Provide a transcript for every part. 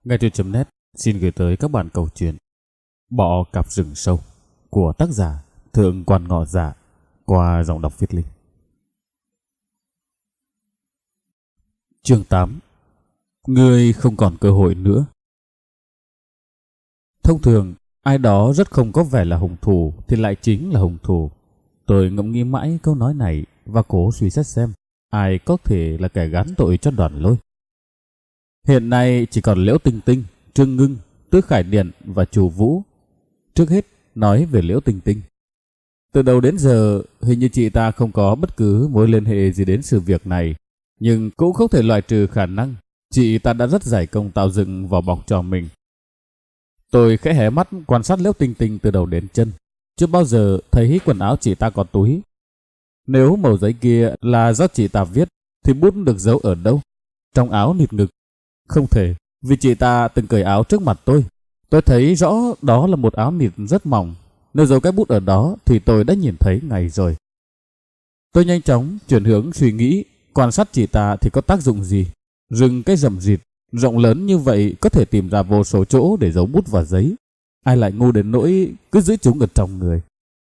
Nghe chuyện.net xin gửi tới các bạn câu chuyện Bọ cạp rừng sâu của tác giả Thượng Quan Ngọ Dạ qua giọng đọc Viết Linh. Chương 8. Ngươi không còn cơ hội nữa. Thông thường, ai đó rất không có vẻ là hung thủ thì lại chính là hung thủ. Tôi ngẫm nghĩ mãi câu nói này và cố suy xét xem ai có thể là kẻ gán tội cho Đoàn Lôi. Hiện nay chỉ còn Liễu Tinh Tinh, Trương Ngưng, Tước Khải Điện và Chu Vũ. Trước hết nói về Liễu Tinh Tinh. Từ đầu đến giờ hình như chị ta không có bất cứ mối liên hệ gì đến sự việc này, nhưng cũng không thể loại trừ khả năng chị ta đã rất dày công tạo dựng vỏ bọc cho mình. Tôi khẽ hé mắt quan sát Liễu Tinh Tinh từ đầu đến chân, chưa bao giờ thấy quần áo chị ta có túi. Nếu mẩu giấy kia là do chị ta viết thì bút được giấu ở đâu? Trong áo nịt ngực? Không thể, vì chị ta từng cởi áo trước mặt tôi. Tôi thấy rõ đó là một áo nịt rất mỏng. Nếu giấu cái bút ở đó thì tôi đã nhìn thấy ngay rồi. Tôi nhanh chóng chuyển hướng suy nghĩ, quan sát chị ta thì có tác dụng gì? Rừng cái rậm rịt, rộng lớn như vậy có thể tìm ra vô số chỗ để giấu bút và giấy. Ai lại ngu đến nỗi cứ giữ chúng ở trong người?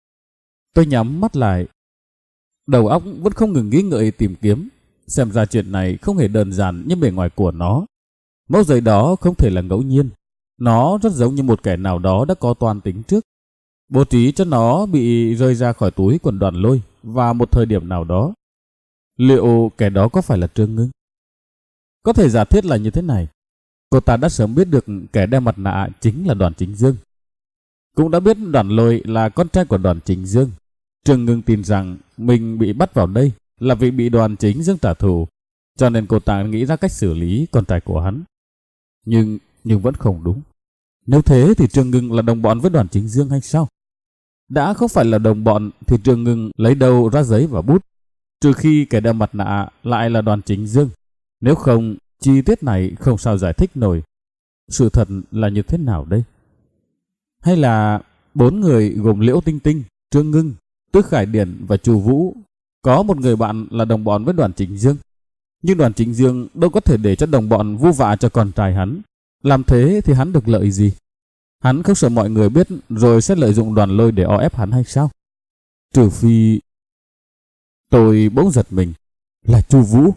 Tôi nhắm mắt lại. Đầu óc vẫn không ngừng nghĩ ngợi tìm kiếm. Xem ra chuyện này không hề đơn giản như bề ngoài của nó. Mẫu giấy đó không thể là ngẫu nhiên. Nó rất giống như một kẻ nào đó đã có toan tính trước, bố trí cho nó bị rơi ra khỏi túi quần Đoàn Lôi vào một thời điểm nào đó. Liệu kẻ đó có phải là Trương Ngưng? Có thể giả thiết là như thế này. Cô ta đã sớm biết được kẻ đeo mặt nạ chính là Đoàn Chính Dương. Cũng đã biết Đoàn Lôi là con trai của Đoàn Chính Dương. Trương Ngưng tin rằng mình bị bắt vào đây là vì bị Đoàn Chính Dương trả thù, cho nên cô ta nghĩ ra cách xử lý con trai của hắn. Nhưng vẫn không đúng. Nếu thế thì Trương Ngưng là đồng bọn với Đoàn Chính Dương hay sao? Đã không phải là đồng bọn thì Trương Ngưng lấy đâu ra giấy và bút? Trừ khi kẻ đeo mặt nạ lại là Đoàn Chính Dương. Nếu không, chi tiết này không sao giải thích nổi. Sự thật là như thế nào đây? Hay là 4 người gồm Liễu Tinh Tinh, Trương Ngưng, Tước Khải Điển và Chu Vũ có một người bạn là đồng bọn với Đoàn Chính Dương? Nhưng Đoàn Chính Dương đâu có thể để cho đồng bọn vu vạ cho con trai hắn. Làm thế thì hắn được lợi gì? Hắn không sợ mọi người biết rồi sẽ lợi dụng Đoàn Lôi để o ép hắn hay sao? Trừ phi... Tôi bỗng giật mình. Là Chu Vũ.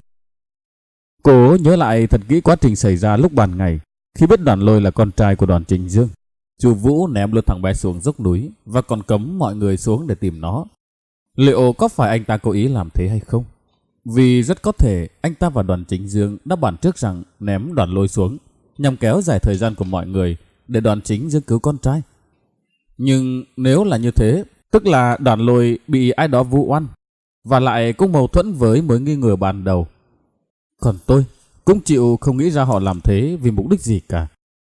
Cố nhớ lại thật kỹ quá trình xảy ra lúc ban ngày. Khi biết Đoàn Lôi là con trai của Đoàn Chính Dương, Chu Vũ ném luôn thằng bé xuống dốc núi và còn cấm mọi người xuống để tìm nó. Liệu có phải anh ta cố ý làm thế hay không? Vì rất có thể anh ta và Đoàn Chính Dương đã bàn trước rằng ném Đoàn Lôi xuống nhằm kéo dài thời gian của mọi người để Đoàn Chính Dương cứu con trai. Nhưng nếu là như thế, tức là Đoàn Lôi bị ai đó vu oan và lại cũng mâu thuẫn với mối nghi ngờ ban đầu. Còn tôi cũng chịu không nghĩ ra họ làm thế vì mục đích gì cả.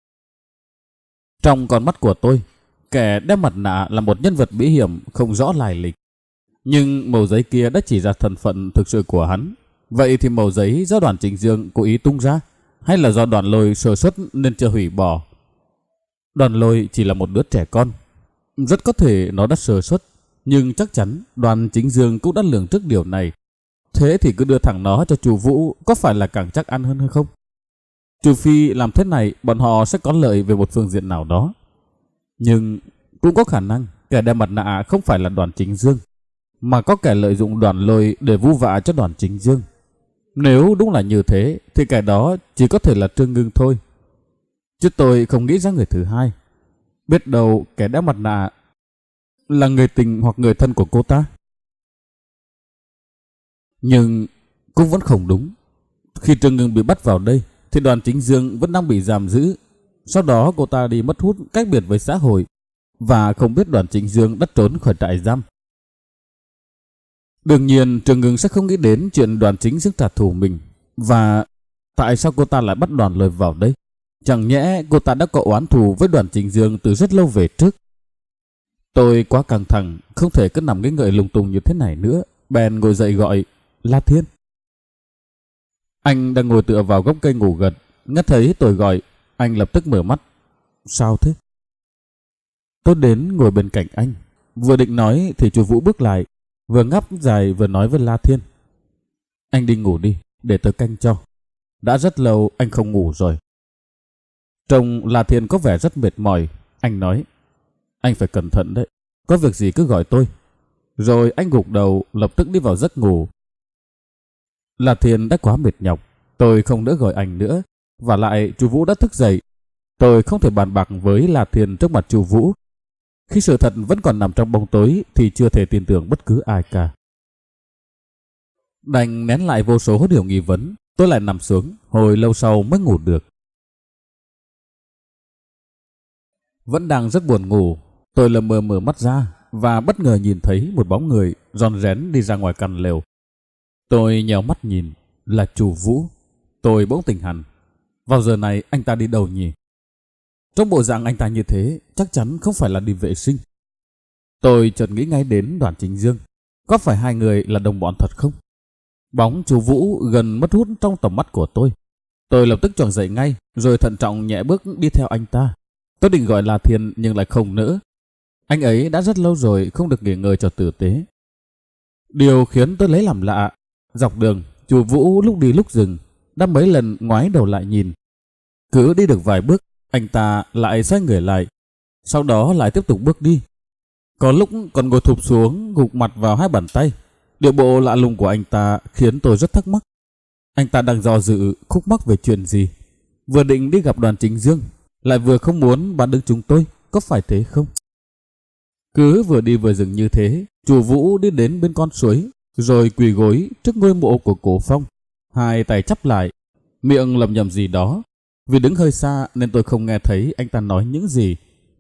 Trong con mắt của tôi, kẻ đeo mặt nạ là một nhân vật bí hiểm không rõ lai lịch. Nhưng mẩu giấy kia đã chỉ ra thân phận thực sự của hắn. Vậy thì mẩu giấy do Đoàn Chính Dương cố ý tung ra, hay là do Đoàn Lôi sơ suất nên chưa hủy bỏ? Đoàn Lôi chỉ là một đứa trẻ con. Rất có thể nó đã sơ suất, nhưng chắc chắn Đoàn Chính Dương cũng đã lường trước điều này. Thế thì cứ đưa thẳng nó cho Chu Vũ có phải là càng chắc ăn hơn hay không? Trừ phi làm thế này bọn họ sẽ có lợi về một phương diện nào đó. Nhưng cũng có khả năng kẻ đeo mặt nạ không phải là Đoàn Chính Dương, mà có kẻ lợi dụng Đoàn Lôi để vu vạ cho Đoàn Chính Dương. Nếu đúng là như thế thì kẻ đó chỉ có thể là Trương Ngưng thôi. Chứ tôi không nghĩ ra người thứ hai. Biết đâu kẻ đeo mặt nạ là người tình hoặc người thân của cô ta. Nhưng cũng vẫn không đúng. Khi Trương Ngưng bị bắt vào đây thì Đoàn Chính Dương vẫn đang bị giam giữ. Sau đó cô ta đi mất hút cách biệt với xã hội và không biết Đoàn Chính Dương đã trốn khỏi trại giam. Đương nhiên Trương Ngưng sẽ không nghĩ đến chuyện Đoàn Chính Dương trả thù mình. Và tại sao cô ta lại bắt Đoàn Lôi vào đây? Chẳng nhẽ cô ta đã có oán thù với Đoàn Chính Dương từ rất lâu về trước? Tôi quá căng thẳng, không thể cứ nằm nghĩ ngợi lung tung như thế này nữa. Bèn ngồi dậy gọi La Thiên. Anh đang ngồi tựa vào gốc cây ngủ gật. Nghe thấy tôi gọi, anh lập tức mở mắt. Sao thế? Tôi đến ngồi bên cạnh anh. Vừa định nói thì Chu Vũ bước lại, vừa ngáp dài vừa nói với La Thiên. Anh đi ngủ đi, để tôi canh cho. Đã rất lâu anh không ngủ rồi. Trông La Thiên có vẻ rất mệt mỏi. Anh nói, anh phải cẩn thận đấy, có việc gì cứ gọi tôi. Rồi anh gục đầu lập tức đi vào giấc ngủ. La Thiên đã quá mệt nhọc, tôi không đỡ gọi anh nữa. Và lại chú Vũ đã thức dậy. Tôi không thể bàn bạc với La Thiên trước mặt chú Vũ. Khi sự thật vẫn còn nằm trong bóng tối thì chưa thể tin tưởng bất cứ ai cả. Đành nén lại vô số điều nghi vấn, tôi lại nằm xuống, hồi lâu sau mới ngủ được. Vẫn đang rất buồn ngủ, tôi lờ mờ mở mắt ra và bất ngờ nhìn thấy một bóng người rón rén đi ra ngoài căn lều. Tôi nhèo mắt nhìn, là chú Vũ. Tôi bỗng tỉnh hẳn. Vào giờ này anh ta đi đâu nhỉ? Trong bộ dạng anh ta như thế, chắc chắn không phải là đi vệ sinh. Tôi chợt nghĩ ngay đến Đoàn Chính Dương. Có phải hai người là đồng bọn thật không? Bóng chú Vũ gần mất hút trong tầm mắt của tôi. Tôi lập tức choàng dậy ngay, rồi thận trọng nhẹ bước đi theo anh ta. Tôi định gọi là Thiên nhưng lại không nỡ. Anh ấy đã rất lâu rồi không được nghỉ ngơi cho tử tế. Điều khiến tôi lấy làm lạ, dọc đường, chú Vũ lúc đi lúc dừng, đã mấy lần ngoái đầu lại nhìn. Cứ đi được vài bước, anh ta lại xoay người lại, sau đó lại tiếp tục bước đi. Có lúc còn ngồi thụp xuống, gục mặt vào hai bàn tay. Điệu bộ lạ lùng của anh ta khiến tôi rất thắc mắc. Anh ta đang do dự khúc mắc về chuyện gì? Vừa định đi gặp Đoàn Chính Dương, lại vừa không muốn bán đứng chúng tôi, có phải thế không? Cứ vừa đi vừa dừng như thế, chú Vũ đi đến bên con suối, rồi quỳ gối trước ngôi mộ của Cố Phong, hai tay chắp lại, miệng lẩm nhẩm gì đó. Vì đứng hơi xa nên tôi không nghe thấy anh ta nói những gì.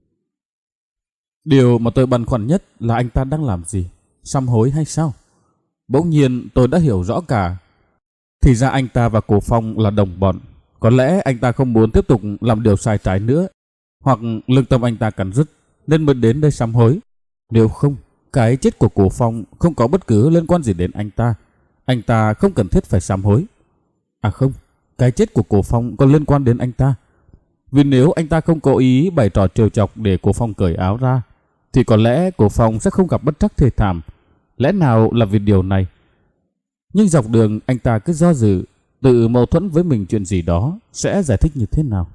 Điều mà tôi băn khoăn nhất là anh ta đang làm gì? Sám hối hay sao? Bỗng nhiên tôi đã hiểu rõ cả. Thì ra anh ta và Cố Phong là đồng bọn. Có lẽ anh ta không muốn tiếp tục làm điều sai trái nữa, hoặc lương tâm anh ta cắn rứt nên mới đến đây sám hối. Nếu không, cái chết của Cố Phong không có bất cứ liên quan gì đến anh ta. Anh ta không cần thiết phải sám hối. À không, cái chết của Cố Phong có liên quan đến anh ta. Vì nếu anh ta không cố ý bày trò trêu chọc để Cố Phong cởi áo ra, thì có lẽ Cố Phong sẽ không gặp bất trắc thê thảm. Lẽ nào là vì điều này? Nhưng dọc đường anh ta cứ do dự, tự mâu thuẫn với mình chuyện gì đó sẽ giải thích như thế nào.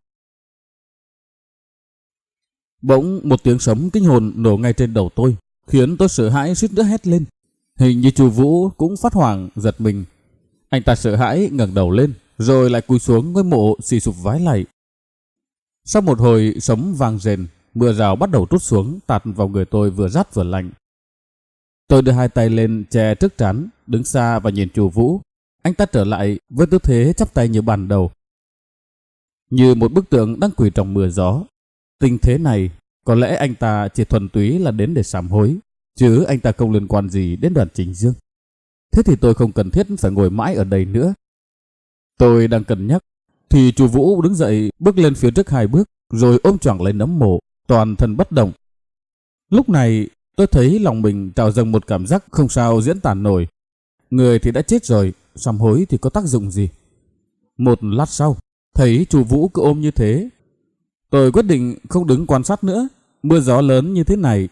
Bỗng một tiếng sấm kinh hồn nổ ngay trên đầu tôi, khiến tôi sợ hãi suýt nữa hét lên. Hình như chú Vũ cũng phát hoảng giật mình. Anh ta sợ hãi ngẩng đầu lên, rồi lại cúi xuống ngôi mộ xì sụp vái lạy. Sau một hồi sấm vang rền, mưa rào bắt đầu trút xuống tạt vào người tôi vừa rát vừa lạnh. Tôi đưa hai tay lên che trước trán, đứng xa và nhìn chú Vũ. Anh ta trở lại với tư thế chắp tay như ban đầu, như một bức tượng đang quỳ trong mưa gió. Tình thế này, có lẽ anh ta chỉ thuần túy là đến để sám hối, chứ anh ta không liên quan gì đến Đoàn Chính Dương. Thế thì tôi không cần thiết phải ngồi mãi ở đây nữa. Tôi đang cân nhắc thì chú Vũ đứng dậy, bước lên phía trước hai bước, rồi ôm choàng lấy nấm mộ, toàn thân bất động. Lúc này tôi thấy lòng mình trào dâng một cảm giác không sao diễn tả nổi. Người thì đã chết rồi, sám hối thì có tác dụng gì? Một lát sau, thấy chú Vũ cứ ôm như thế, tôi quyết định không đứng quan sát nữa. Mưa gió lớn như thế này,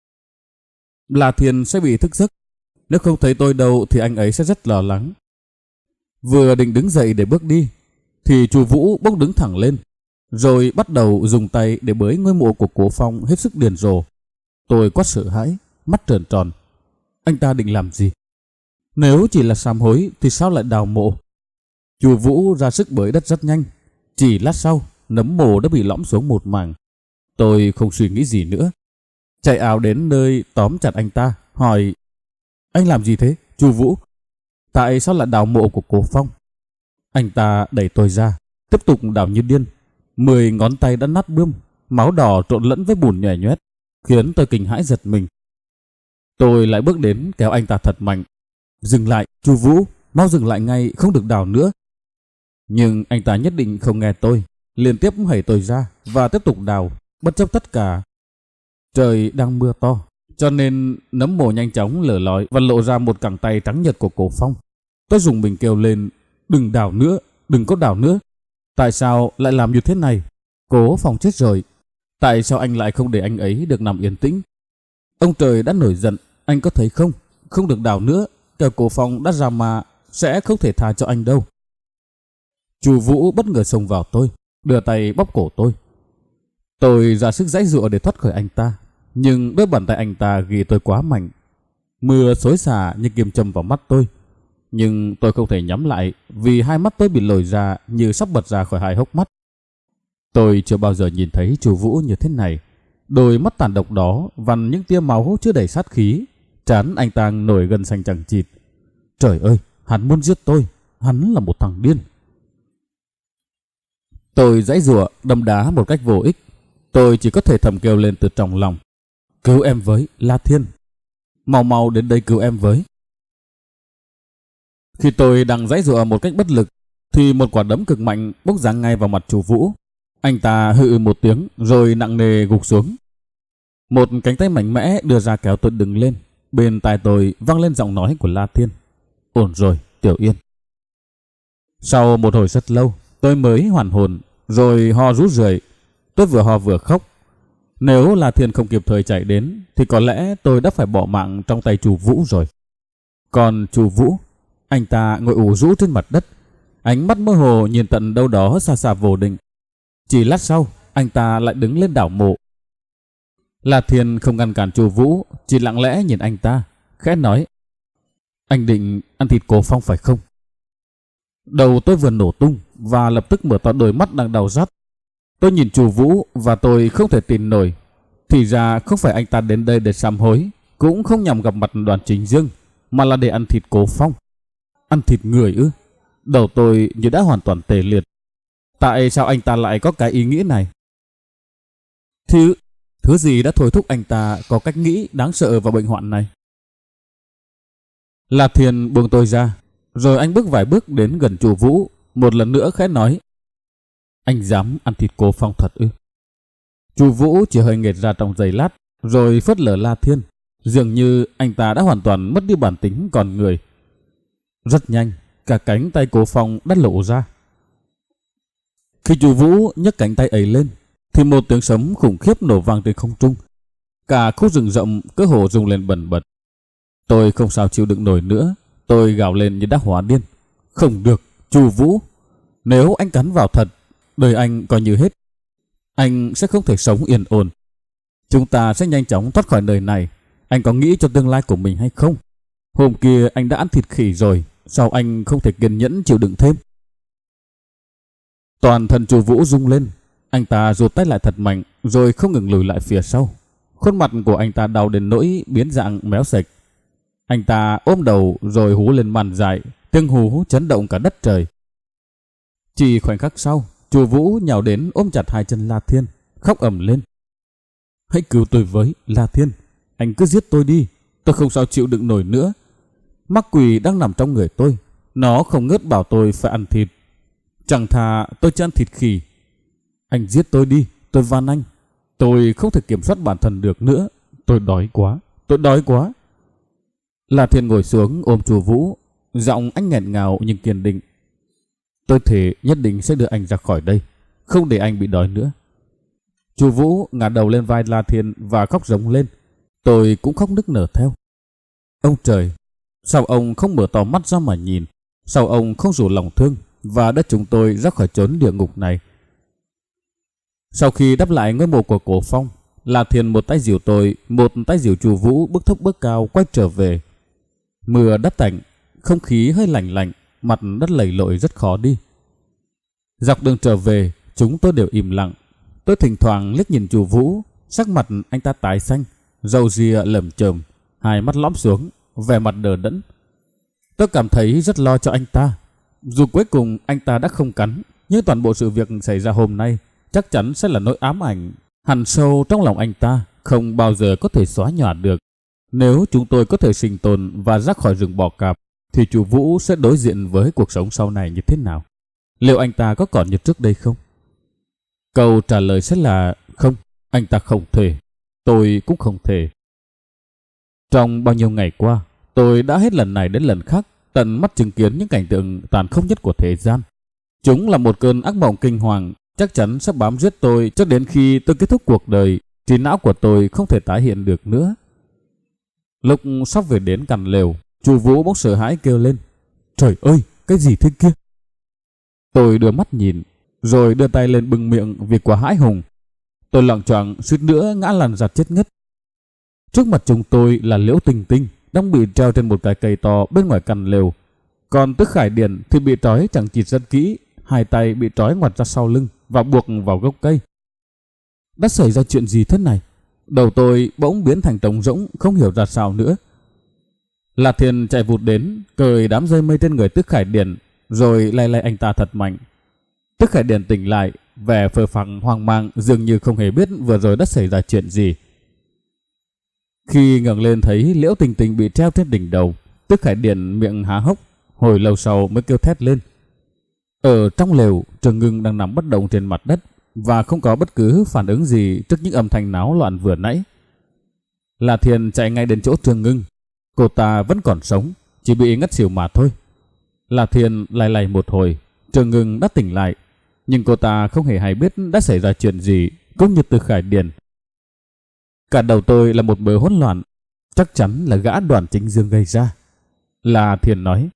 La Thiên sẽ bị thức giấc. Nếu không thấy tôi đâu thì anh ấy sẽ rất lo lắng. Vừa định đứng dậy để bước đi, thì chú Vũ bỗng đứng thẳng lên, rồi bắt đầu dùng tay để bới ngôi mộ của Cố Phong hết sức điên rồ. Tôi quá sợ hãi, mắt trợn tròn. Anh ta định làm gì? Nếu chỉ là sám hối thì sao lại đào mộ? Chú Vũ ra sức bới đất rất nhanh. Chỉ lát sau, nấm mộ đã bị lõm xuống một mảng. Tôi không suy nghĩ gì nữa, chạy ào đến nơi tóm chặt anh ta, hỏi: Anh làm gì thế, chú Vũ? Tại sao lại đào mộ của Cố Phong? Anh ta đẩy tôi ra, tiếp tục đào như điên. 10 ngón tay đã nát bươm, máu đỏ trộn lẫn với bùn nhòe nhóét, khiến tôi kinh hãi giật mình. Tôi lại bước đến kéo anh ta thật mạnh. Dừng lại, chú Vũ, mau dừng lại ngay, không được đào nữa. Nhưng anh ta nhất định không nghe tôi, liên tiếp hẩy tôi ra và tiếp tục đào, bất chấp tất cả. Trời đang mưa to, cho nên nấm mồ nhanh chóng lở lói và lộ ra một cẳng tay trắng nhợt của Cố Phong. Tôi dùng mình kêu lên: Đừng đào nữa, đừng có đào nữa. Tại sao lại làm như thế này? Cố Phong chết rồi, tại sao anh lại không để anh ấy được nằm yên tĩnh? Ông trời đã nổi giận, anh có thấy không? Không được đào nữa, kẻo Cố Phong đã ra mà sẽ không thể tha cho anh đâu. Chú Vũ bất ngờ xông vào tôi, đưa tay bóp cổ tôi. Tôi ra sức giãy giụa để thoát khỏi anh ta, nhưng đôi bàn tay anh ta ghi tôi quá mạnh. Mưa xối xả như kim châm vào mắt tôi, nhưng tôi không thể nhắm lại vì hai mắt tôi bị lồi ra như sắp bật ra khỏi hai hốc mắt. Tôi chưa bao giờ nhìn thấy chú Vũ như thế này. Đôi mắt tàn độc đó vằn những tia máu chứa đầy sát khí, trán anh ta nổi gân xanh chằng chịt. Trời ơi, hắn muốn giết tôi, hắn là một thằng điên. Tôi giãy giụa đâm đá một cách vô ích. Tôi chỉ có thể thầm kêu lên từ trong lòng: cứu em với, La Thiên. Mau mau đến đây cứu em với. Khi tôi đang giãy giụa một cách bất lực thì một quả đấm cực mạnh bốc giáng ngay vào mặt chú Vũ. Anh ta hự một tiếng rồi nặng nề gục xuống. Một cánh tay mạnh mẽ đưa ra kéo tôi đứng lên. Bên tai tôi vang lên giọng nói của La Thiên: ổn rồi, Tiểu Yên. Sau một hồi rất lâu, tôi mới hoàn hồn, rồi ho rú rượi. Tôi vừa ho vừa khóc. Nếu La Thiên không kịp thời chạy đến thì có lẽ tôi đã phải bỏ mạng trong tay chú Vũ rồi. Còn chú Vũ, anh ta ngồi ủ rũ trên mặt đất, ánh mắt mơ hồ nhìn tận đâu đó xa xa vô định. Chỉ lát sau, anh ta lại đứng lên đảo mộ. La Thiên không ngăn cản chú Vũ, chỉ lặng lẽ nhìn anh ta, khẽ nói: anh định ăn thịt Cố Phong phải không? Đầu tôi vừa nổ tung và lập tức mở to đôi mắt đang đau rát. Tôi nhìn chú Vũ và tôi không thể tin nổi. Thì ra không phải anh ta đến đây để sám hối, cũng không nhằm gặp mặt Đoàn Chính Dương, mà là để ăn thịt Cố Phong. Ăn thịt người ư? Đầu tôi như đã hoàn toàn tê liệt. Tại sao anh ta lại có cái ý nghĩ này? Thứ gì đã thôi thúc anh ta có cách nghĩ đáng sợ và bệnh hoạn này? La Thiên buông tôi ra, rồi anh bước vài bước đến gần chú Vũ, một lần nữa khẽ nói: anh dám ăn thịt Cố Phong thật ư? Chú Vũ chỉ hơi nghệt ra trong giây lát, rồi phớt lờ La Thiên, dường như anh ta đã hoàn toàn mất đi bản tính con người. Rất nhanh, cả cánh tay Cố Phong đã lộ ra. Khi chú Vũ nhấc cánh tay ấy lên, thì một tiếng sấm khủng khiếp nổ vang trên không trung. Cả khu rừng rộng cơ hồ rung lên bần bật. Tôi không sao chịu đựng nổi nữa, tôi gào lên như đã hóa điên: không được, chú Vũ, nếu anh cắn vào thật, đời anh coi như hết. Anh sẽ không thể sống yên ổn. Chúng ta sẽ nhanh chóng thoát khỏi nơi này. Anh có nghĩ cho tương lai của mình hay không? Hôm kia anh đã ăn thịt khỉ rồi, sao anh không thể kiên nhẫn chịu đựng thêm? Toàn thân chú Vũ rung lên. Anh ta giụt tay lại thật mạnh, rồi không ngừng lùi lại phía sau. Khuôn mặt của anh ta đau đến nỗi biến dạng méo sạch. Anh ta ôm đầu rồi hú lên màn dại, tiếng hú chấn động cả đất trời. Chỉ khoảnh khắc sau, chú Vũ nhào đến ôm chặt hai chân La Thiên, khóc ầm lên: hãy cứu tôi với, La Thiên, anh cứ giết tôi đi, tôi không sao chịu đựng nổi nữa. Mắc quỷ đang nằm trong người tôi, nó không ngớt bảo tôi phải ăn thịt. Chẳng thà tôi chỉ ăn thịt khỉ. Anh giết tôi đi, tôi van anh. Tôi không thể kiểm soát bản thân được nữa. Tôi đói quá, tôi đói quá. La Thiên ngồi xuống ôm chú Vũ, giọng anh nghẹn ngào nhưng kiên định: tôi thề nhất định sẽ đưa anh ra khỏi đây, không để anh bị đói nữa. Chú Vũ ngả đầu lên vai La Thiên và khóc rống lên. Tôi cũng khóc nức nở theo. Ông trời, sao ông không mở to mắt ra mà nhìn? Sao ông không rủ lòng thương và đưa chúng tôi ra khỏi chốn địa ngục này? Sau khi đắp lại ngôi mộ của Cố Phong, La Thiên một tay dìu tôi, một tay dìu chú Vũ bước thấp bước cao quay trở về. Mưa đã tạnh, không khí hơi lạnh lạnh, mặt đất lầy lội rất khó đi. Dọc đường trở về, chúng tôi đều im lặng. Tôi thỉnh thoảng liếc nhìn chú Vũ, sắc mặt anh ta tái xanh, râu ria lởm chởm, hai mắt lõm xuống, vẻ mặt đờ đẫn. Tôi cảm thấy rất lo cho anh ta. Dù cuối cùng anh ta đã không cắn, nhưng toàn bộ sự việc xảy ra hôm nay chắc chắn sẽ là nỗi ám ảnh hằn sâu trong lòng anh ta, không bao giờ có thể xóa nhòa được. Nếu chúng tôi có thể sinh tồn và ra khỏi rừng bò cạp, thì chú Vũ sẽ đối diện với cuộc sống sau này như thế nào? Liệu anh ta có còn như trước đây không? Câu trả lời sẽ là không, anh ta không thể. Tôi cũng không thể. Trong bao nhiêu ngày qua, tôi đã hết lần này đến lần khác tận mắt chứng kiến những cảnh tượng tàn khốc nhất của thế gian. Chúng là một cơn ác mộng kinh hoàng, chắc chắn sẽ bám giết tôi cho đến khi tôi kết thúc cuộc đời. Trí não của tôi không thể tái hiện được nữa. Lúc sắp về đến căn lều, chú Vũ bỗng sợ hãi kêu lên: trời ơi, cái gì thế kia? Tôi đưa mắt nhìn, rồi đưa tay lên bưng miệng vì quá hãi hùng. Tôi loạng choạng suýt nữa ngã lăn ra chết ngất. Trước mặt chúng tôi là Liễu Tinh Tinh đang bị treo trên một cái cây to bên ngoài căn lều. Còn Tức Khải Điền thì bị trói chẳng chịt rất kỹ, hai tay bị trói ngoặt ra sau lưng và buộc vào gốc cây. Đã xảy ra chuyện gì thế này? Đầu tôi bỗng biến thành trống rỗng, không hiểu ra sao nữa. La Thiên chạy vụt đến, cởi đám dây mây trên người Tức Khải Điền, rồi lay lay anh ta thật mạnh. Tức Khải Điền tỉnh lại, vẻ phờ phạc hoang mang, dường như không hề biết vừa rồi đã xảy ra chuyện gì. Khi ngẩng lên thấy Liễu Tinh Tinh bị treo trên đỉnh đầu, Tức Khải Điền miệng há hốc, hồi lâu sau mới kêu thét lên. Ở trong lều, Trường Ngưng đang nằm bất động trên mặt đất và không có bất cứ phản ứng gì trước những âm thanh náo loạn vừa nãy. La Thiên chạy ngay đến chỗ Trường Ngưng. Cô ta vẫn còn sống, chỉ bị ngất xỉu mà thôi. La Thiên lay lay một hồi, Trường Ngưng đã tỉnh lại, nhưng cô ta không hề hay biết đã xảy ra chuyện gì, cũng như Tức Khải Điền. Cả đầu tôi là một bờ hỗn loạn, chắc chắn là gã Đoàn Chính Dương gây ra. La Thiên nói.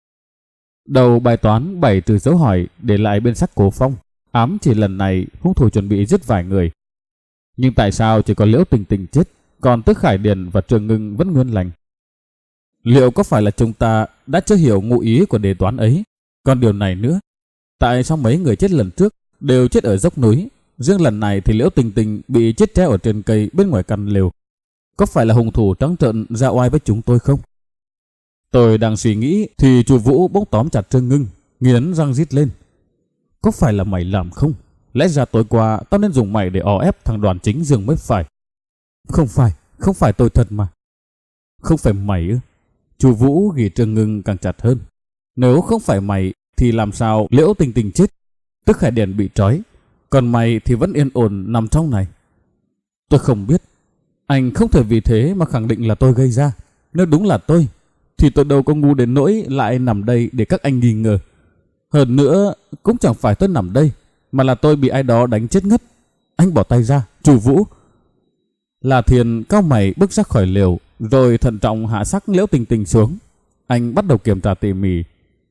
Đầu bài toán 7 từ dấu hỏi để lại bên xác Cố Phong, ám chỉ lần này hung thủ chuẩn bị giết vài người. Nhưng tại sao chỉ có Liễu Tinh Tinh chết, còn Tức Khải Điền và Trường Ngưng vẫn nguyên lành? Liệu có phải là chúng ta đã chưa hiểu ngụ ý của đề toán ấy? Còn điều này nữa, tại sao mấy người chết lần trước đều chết ở dốc núi, riêng lần này thì Liễu Tinh Tinh bị chết treo ở trên cây bên ngoài căn lều? Có phải là hung thủ trắng trợn ra oai với chúng tôi không? Tôi đang suy nghĩ thì chú Vũ bỗng tóm chặt Trương Ngưng, nghiến răng rít lên. Có phải là mày làm không? Lẽ ra tối qua tao nên dùng mày để o ép thằng Đoàn Chính Dương mới phải. Không phải tôi thật mà. Không phải mày ư? Chú Vũ ghì Trương Ngưng càng chặt hơn. Nếu không phải mày thì làm sao Liễu Tinh Tinh chết, Tức Khải Điền bị trói, còn mày thì vẫn yên ổn nằm trong này? Tôi không biết. Anh không thể vì thế mà khẳng định là tôi gây ra. Nếu đúng là tôi thì tôi đâu có ngu đến nỗi lại nằm đây để các anh nghi ngờ. Hơn nữa cũng chẳng phải tôi nằm đây, mà là tôi bị ai đó đánh chết ngất. Anh bỏ tay ra, chú Vũ. La Thiên cau mày bước ra khỏi lều, rồi thận trọng hạ xác Liễu Tinh Tinh xuống. Anh bắt đầu kiểm tra tỉ mỉ.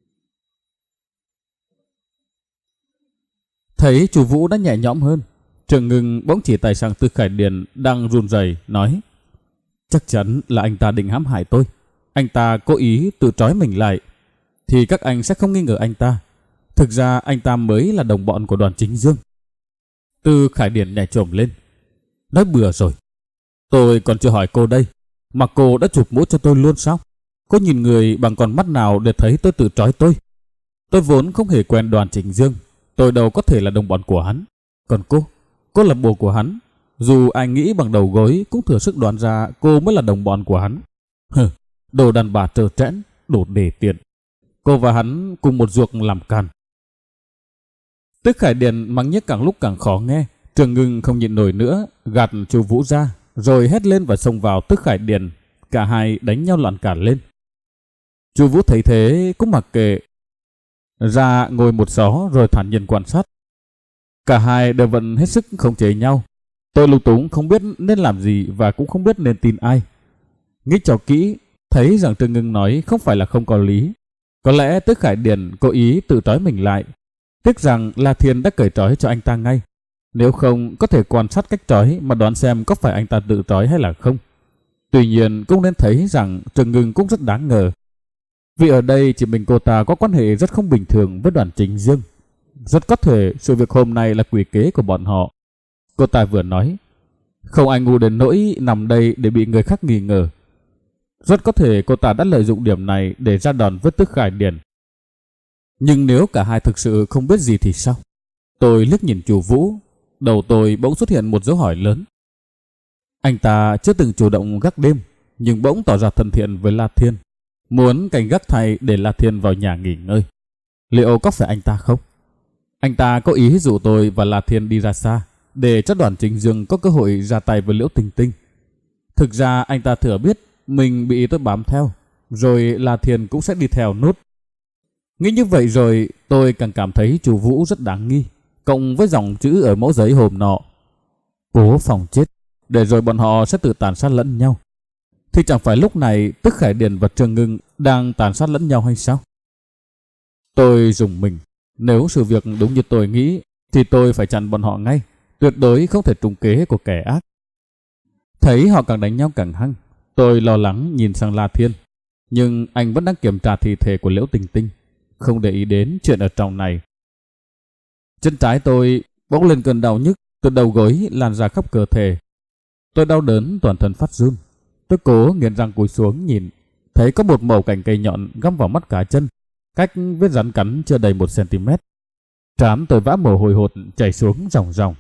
Thấy chú Vũ đã nhẹ nhõm hơn, Trường Ngưng bỗng chỉ tay sang Tức Khải Điền đang run rẩy nói. Chắc chắn là anh ta định hãm hại tôi. Anh ta cố ý tự trói mình lại, thì các anh sẽ không nghi ngờ anh ta. Thực ra anh ta mới là đồng bọn của Đoàn Chính Dương. Tư Khải Điền nhảy chồm lên. Nói bừa rồi. Tôi còn chưa hỏi cô đây, mà cô đã chụp mũ cho tôi luôn sao? Cô nhìn người bằng con mắt nào để thấy tôi tự trói tôi? Tôi vốn không hề quen Đoàn Chính Dương, tôi đâu có thể là đồng bọn của hắn. Còn cô là bồ của hắn. Dù ai nghĩ bằng đầu gối cũng thừa sức đoán ra cô mới là đồng bọn của hắn. Đồ đàn bà trơ trẽn, đồ đề tiện. Cô và hắn cùng một ruột làm càn. Tức Khải Điền mắng nhiếc càng lúc càng khó nghe. Trường Ngưng không nhịn nổi nữa, gạt chú Vũ ra, rồi hét lên và xông vào Tức Khải Điền. Cả hai đánh nhau loạn cả lên. Chú Vũ thấy thế cũng mặc kệ, ra ngồi một xó rồi thản nhiên quan sát. Cả hai đều vẫn hết sức khống chế nhau. Tôi lung túng không biết nên làm gì và cũng không biết nên tin ai. Nghĩ cho kỹ, thấy rằng Trường Ngưng nói không phải là không có lý. Có lẽ Tức Khải Điền cố ý tự trói mình lại. Tiếc rằng La Thiên đã cởi trói cho anh ta ngay. Nếu không có thể quan sát cách trói mà đoán xem có phải anh ta tự trói hay là không. Tuy nhiên cũng nên thấy rằng Trường Ngưng cũng rất đáng ngờ. Vì ở đây chỉ mình cô ta có quan hệ rất không bình thường với Đoàn Chính Dương. Rất có thể sự việc hôm nay là quỷ kế của bọn họ. Cô ta vừa nói, không ai ngu đến nỗi nằm đây để bị người khác nghi ngờ. Rất có thể cô ta đã lợi dụng điểm này để ra đòn với Tức Khải Điền. Nhưng nếu cả hai thực sự không biết gì thì sao? Tôi liếc nhìn chú Vũ, đầu tôi bỗng xuất hiện một dấu hỏi lớn. Anh ta chưa từng chủ động gác đêm, nhưng bỗng tỏ ra thân thiện với La Thiên, muốn canh gác thay để La Thiên vào nhà nghỉ ngơi. Liệu có phải anh ta không? Anh ta có ý dụ tôi và La Thiên đi ra xa, để cho Đoàn Chính Dương có cơ hội ra tay với Liễu Tinh Tinh. Thực ra anh ta thừa biết mình bị tôi bám theo, rồi La Thiên cũng sẽ đi theo nốt. Nghĩ như vậy rồi tôi càng cảm thấy chú Vũ rất đáng nghi, cộng với dòng chữ ở mẫu giấy hôm nọ: Cố phòng chết, để rồi bọn họ sẽ tự tàn sát lẫn nhau. Thì chẳng phải lúc này Tức Khải Điền và Trường Ngưng đang tàn sát lẫn nhau hay sao? Tôi rùng mình. Nếu sự việc đúng như tôi nghĩ thì tôi phải chặn bọn họ ngay, tuyệt đối không thể trúng kế của kẻ ác. Thấy họ càng đánh nhau càng hăng, tôi lo lắng nhìn sang La Thiên, nhưng anh vẫn đang kiểm tra thi thể của Liễu Tình Tinh, không để ý đến chuyện ở trong này. Chân trái tôi bỗng lên cơn đau nhức từ đầu gối lan ra khắp cơ thể. Tôi đau đớn toàn thân phát run. Tôi cố nghiến răng cúi xuống nhìn, thấy có một mẩu cành cây nhọn găm vào mắt cá chân, cách vết rắn cắn chưa đầy 1 cm. Trán tôi vã mồ hôi hột chảy xuống ròng ròng.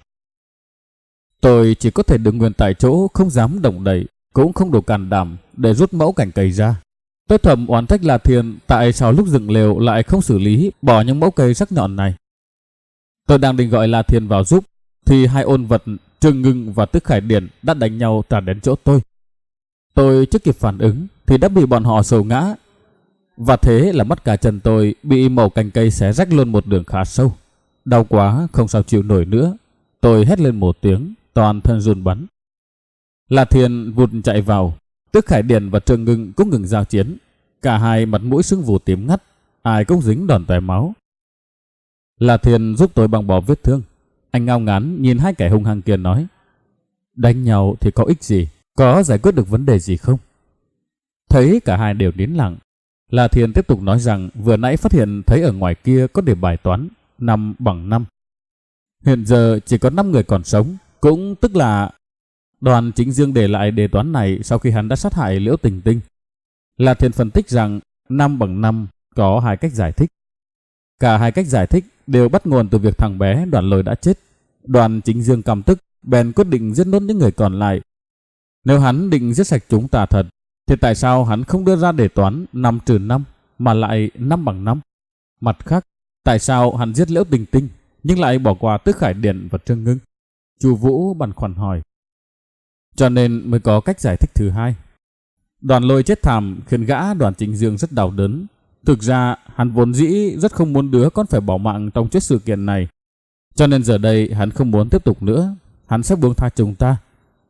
Tôi chỉ có thể đứng nguyên tại chỗ, không dám động đậy, cũng không đủ can đảm để rút mẫu cành cây ra. Tôi thầm oán trách La Thiên tại sao lúc dựng lều lại không xử lý bỏ những mẫu cây sắc nhọn này. Tôi đang định gọi La Thiên vào giúp thì hai ôn vật Trương Ngưng và Tức Khải Điển đã đánh nhau tràn đến chỗ tôi. Tôi chưa kịp phản ứng thì đã bị bọn họ sầu ngã, và thế là mắt cá chân tôi bị mẩu cành cây xé rách luôn một đường khá sâu. Đau quá không sao chịu nổi nữa, tôi hét lên một tiếng, toàn thân run bắn. La Thiên vụt chạy vào, Tức Khải Điển và Trương Ngưng cũng ngừng giao chiến. Cả hai mặt mũi sưng vù tím ngắt, ai cũng dính đòn tè máu. La Thiên giúp tôi băng bó vết thương. Anh ngao ngán nhìn hai kẻ hung hăng kia nói: đánh nhau thì có ích gì, có giải quyết được vấn đề gì không? Thấy cả hai đều nín lặng, La Thiên tiếp tục nói rằng vừa nãy phát hiện thấy ở ngoài kia có đề bài toán 5 bằng 5. Hiện giờ chỉ có 5 người còn sống, cũng tức là Đoàn Chính Dương để lại đề toán này sau khi hắn đã sát hại Liễu Tình Tinh. La Thiên phân tích rằng 5 bằng 5 có hai cách giải thích. Cả hai cách giải thích đều bắt nguồn từ việc thằng bé Đoàn Lôi đã chết. Đoàn Chính Dương căm tức, bèn quyết định giết nốt những người còn lại. Nếu hắn định giết sạch chúng ta thật, thì tại sao hắn không đưa ra đề toán 5 trừ 5 mà lại 5 bằng 5? Mặt khác, tại sao hắn giết Liễu Tình Tinh nhưng lại bỏ qua Tức Khải Điển và Trương Ngưng? Chu Vũ băn khoăn hỏi. Cho nên mới có cách giải thích thứ hai. Đoàn Lôi chết thảm khiến gã Đoàn Chính Dương rất đau đớn. Thực ra hắn vốn dĩ rất không muốn đứa con phải bỏ mạng trong chuỗi sự kiện này. Cho nên giờ đây hắn không muốn tiếp tục nữa, hắn sẽ buông tha chúng ta.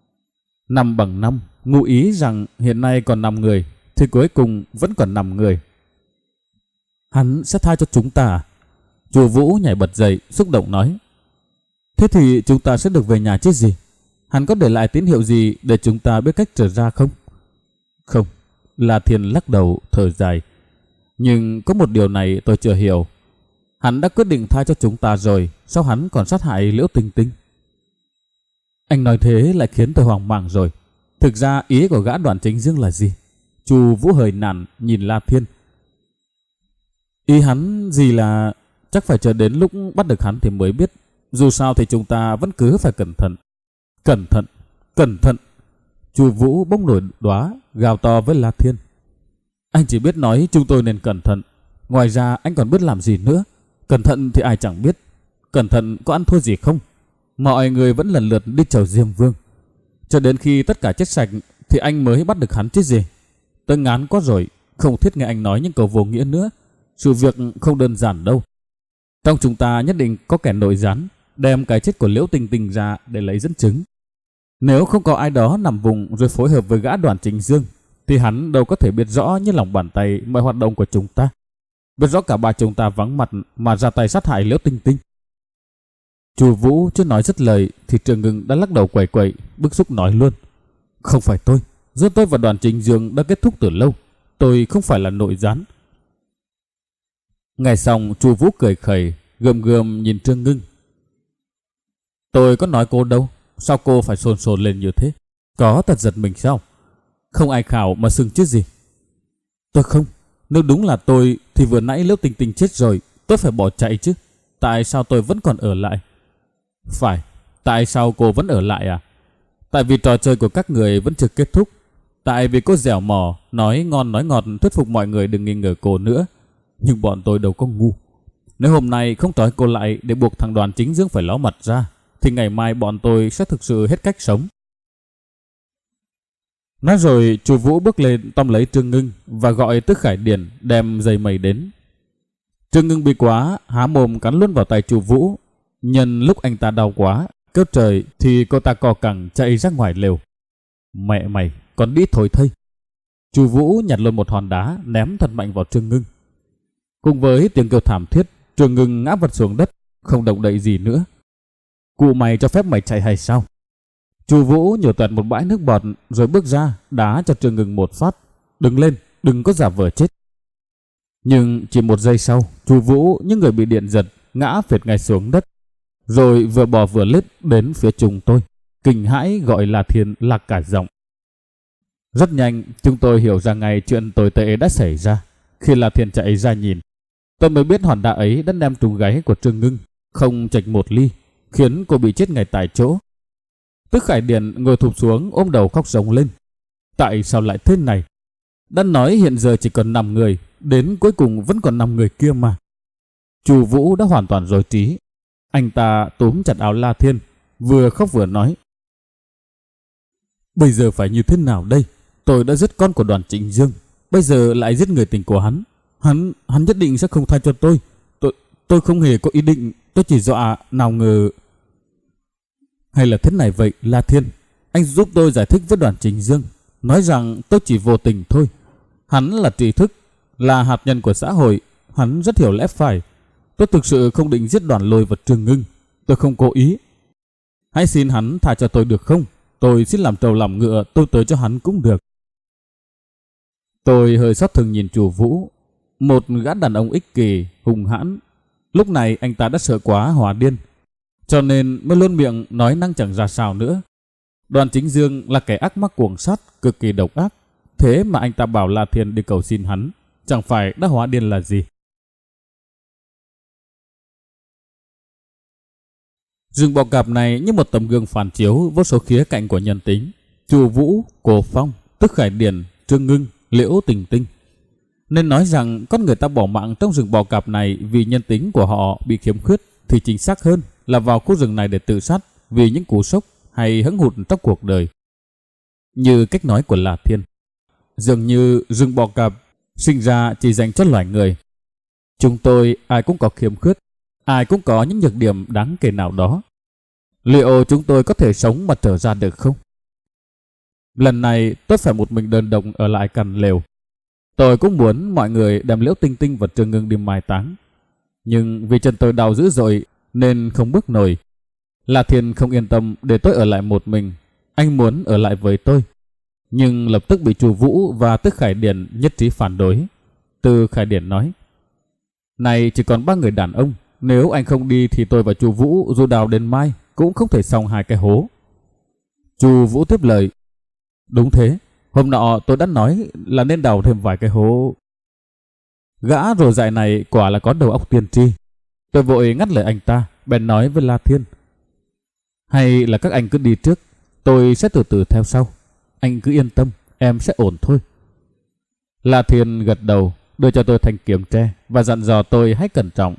5 bằng 5 ngụ ý rằng hiện nay còn 5 người, thì cuối cùng vẫn còn 5 người. Hắn sẽ tha cho chúng ta à? Chu Vũ nhảy bật dậy, xúc động nói. Thế thì chúng ta sẽ được về nhà chứ gì? Hắn có để lại tín hiệu gì để chúng ta biết cách trở ra không? Không, La Thiên lắc đầu thở dài. Nhưng có một điều này tôi chưa hiểu. Hắn đã quyết định tha cho chúng ta rồi, sao hắn còn sát hại Liễu Tình Tinh? Anh nói thế lại khiến tôi hoang mang rồi. Thực ra ý của gã Đoàn Chính Dương là gì? Chu Vũ hơi nản nhìn La Thiên. Ý hắn gì là chắc phải chờ đến lúc bắt được hắn thì mới biết. Dù sao thì chúng ta vẫn cứ phải cẩn thận. Cẩn thận, cẩn thận. Chu Vũ bỗng nổi đoá, gào to với La Thiên. Anh chỉ biết nói chúng tôi nên cẩn thận, ngoài ra anh còn biết làm gì nữa? Cẩn thận thì ai chẳng biết. Cẩn thận có ăn thua gì không? Mọi người vẫn lần lượt đi chầu Diêm Vương. Cho đến khi tất cả chết sạch thì anh mới bắt được hắn chứ gì. Tôi ngán quá rồi, không thiết nghe anh nói những câu vô nghĩa nữa. Sự việc không đơn giản đâu. Trong chúng ta nhất định có kẻ nội gián đem cái chết của Liễu Tình Tình ra để lấy dẫn chứng. Nếu không có ai đó nằm vùng rồi phối hợp với gã Đoàn Chính Dương thì hắn đâu có thể biết rõ như lòng bàn tay mọi hoạt động của chúng ta, biết rõ cả ba chúng ta vắng mặt mà ra tay sát hại Liễu Tình Tinh. Chu Vũ chưa nói dứt lời thì Trương Ngưng đã lắc đầu quẩy quẩy, bức xúc nói luôn. Không phải tôi, giữa tôi và Đoàn Chính Dương đã kết thúc từ lâu. Tôi không phải là nội gián. Nghe xong Chu Vũ cười khẩy, gườm gườm nhìn Trương Ngưng. Tôi có nói cô đâu, sao cô phải sồn sồn lên như thế? Có tật giật mình sao? Không ai khảo mà sừng chứ gì. Tôi không, nếu đúng là tôi thì vừa nãy Liễu Tình Tình chết rồi, tôi phải bỏ chạy chứ. Tại sao tôi vẫn còn ở lại? Phải, tại sao cô vẫn ở lại à? Tại vì trò chơi của các người vẫn chưa kết thúc. Tại vì cô dẻo mò, nói ngon nói ngọt thuyết phục mọi người đừng nghi ngờ cô nữa. Nhưng bọn tôi đâu có ngu. Nếu hôm nay không trói cô lại để buộc thằng Đoàn Chính Dương phải ló mặt ra, thì ngày mai bọn tôi sẽ thực sự hết cách sống. Nói rồi Chu Vũ bước lên tóm lấy Trương Ngưng và gọi Tức Khải Điển đem dây mây đến. Trương Ngưng bị quá, há mồm cắn luôn vào tay Chu Vũ. Nhân lúc anh ta đau quá kêu trời thì cô ta co cẳng chạy ra ngoài lều. Mẹ mày, còn đi thối thây. Chu Vũ nhặt luôn một hòn đá ném thật mạnh vào Trương Ngưng. Cùng với tiếng kêu thảm thiết, Trương Ngưng ngã vật xuống đất, không động đậy gì nữa. Cụ mày cho phép mày chạy hay sao? Chu Vũ nhổ toẹt một bãi nước bọt rồi bước ra, đá cho Trương Ngưng một phát. Đứng lên, đừng có giả vờ chết. Nhưng chỉ một giây sau, Chu Vũ như người bị điện giật, ngã phệt ngay xuống đất, rồi vừa bò vừa lết đến phía chúng tôi, kinh hãi gọi La Thiên lạc cả giọng. Rất nhanh, chúng tôi hiểu ra ngay chuyện tồi tệ đã xảy ra. Khi La Thiên chạy ra nhìn, tôi mới biết hòn đá ấy đã ném trúng gáy của Trương Ngưng, không chệch một ly, khiến cô bị chết ngay tại chỗ. Tức Khải Điền ngồi thụp xuống ôm đầu khóc rống lên. Tại sao lại thế này? Đã nói hiện giờ chỉ còn 5 người, đến cuối cùng vẫn còn 5 người kia mà. Chu Vũ đã hoàn toàn rối trí. Anh ta túm chặt áo La Thiên, vừa khóc vừa nói: Bây giờ phải như thế nào đây? Tôi đã giết con của Đoàn Trịnh Dương, bây giờ lại giết người tình của hắn. Hắn nhất định sẽ không tha cho tôi. Tôi không hề có ý định, tôi chỉ dọa, nào ngờ. Hay là thế này vậy La Thiên, anh giúp tôi giải thích với Đoàn Trịnh Dương, nói rằng tôi chỉ vô tình thôi. Hắn là trí thức, là hạt nhân của xã hội, hắn rất hiểu lẽ phải. Tôi thực sự không định giết Đoàn Lôi và Trương Ngưng, tôi không cố ý. Hãy xin hắn tha cho tôi được không? Tôi xin làm trâu làm ngựa, tôi tới cho hắn cũng được. Tôi hơi xót thương nhìn Chu Vũ, một gã đàn ông ích kỷ, hung hãn. Lúc này anh ta đã sợ quá hóa điên, cho nên mới luôn miệng nói năng chẳng ra sao nữa. Đoàn Chính Dương là kẻ ác mắc cuồng sát, cực kỳ độc ác. Thế mà anh ta bảo La Thiên đi cầu xin hắn, chẳng phải đã hóa điên là gì. Rừng bọ cạp này như một tấm gương phản chiếu vô số khía cạnh của nhân tính. Chu Vũ, Cổ Phong, Tức Khải Điền, Trương Ngưng, Liễu Tình Tinh. Nên nói rằng con người ta bỏ mạng trong rừng bọ cạp này vì nhân tính của họ bị khiếm khuyết, thì chính xác hơn là vào khu rừng này để tự sát vì những cú sốc hay hững hụt trong cuộc đời. Như cách nói của La Thiên, dường như rừng bọ cạp sinh ra chỉ dành cho loài người. Chúng tôi ai cũng có khiếm khuyết, ai cũng có những nhược điểm đáng kể nào đó. Liệu chúng tôi có thể sống mà trở ra được không? Lần này tôi phải một mình đơn độc ở lại căn lều. Tôi cũng muốn mọi người đem Liễu Tinh Tinh và Trương Ngưng đi mai táng, nhưng vì chân tôi đau dữ dội nên không bước nổi. La Thiên không yên tâm để tôi ở lại một mình, anh muốn ở lại với tôi, nhưng lập tức bị Chu Vũ và Tức Khải Điền nhất trí phản đối. Từ Khải Điền nói: Này chỉ còn 3 người đàn ông, nếu anh không đi thì tôi và Chu Vũ dù đào đến mai cũng không thể xong 2 cái hố. Chu Vũ tiếp lời: Đúng thế, hôm nọ tôi đã nói là nên đào thêm vài cái hố. Gã rồ dại này quả là có đầu óc tiên tri. Tôi vội ngắt lời anh ta, bèn nói với La Thiên: Hay là các anh cứ đi trước, tôi sẽ từ từ theo sau. Anh cứ yên tâm, em sẽ ổn thôi. La Thiên gật đầu, đưa cho tôi thanh kiếm tre và dặn dò tôi hãy cẩn trọng.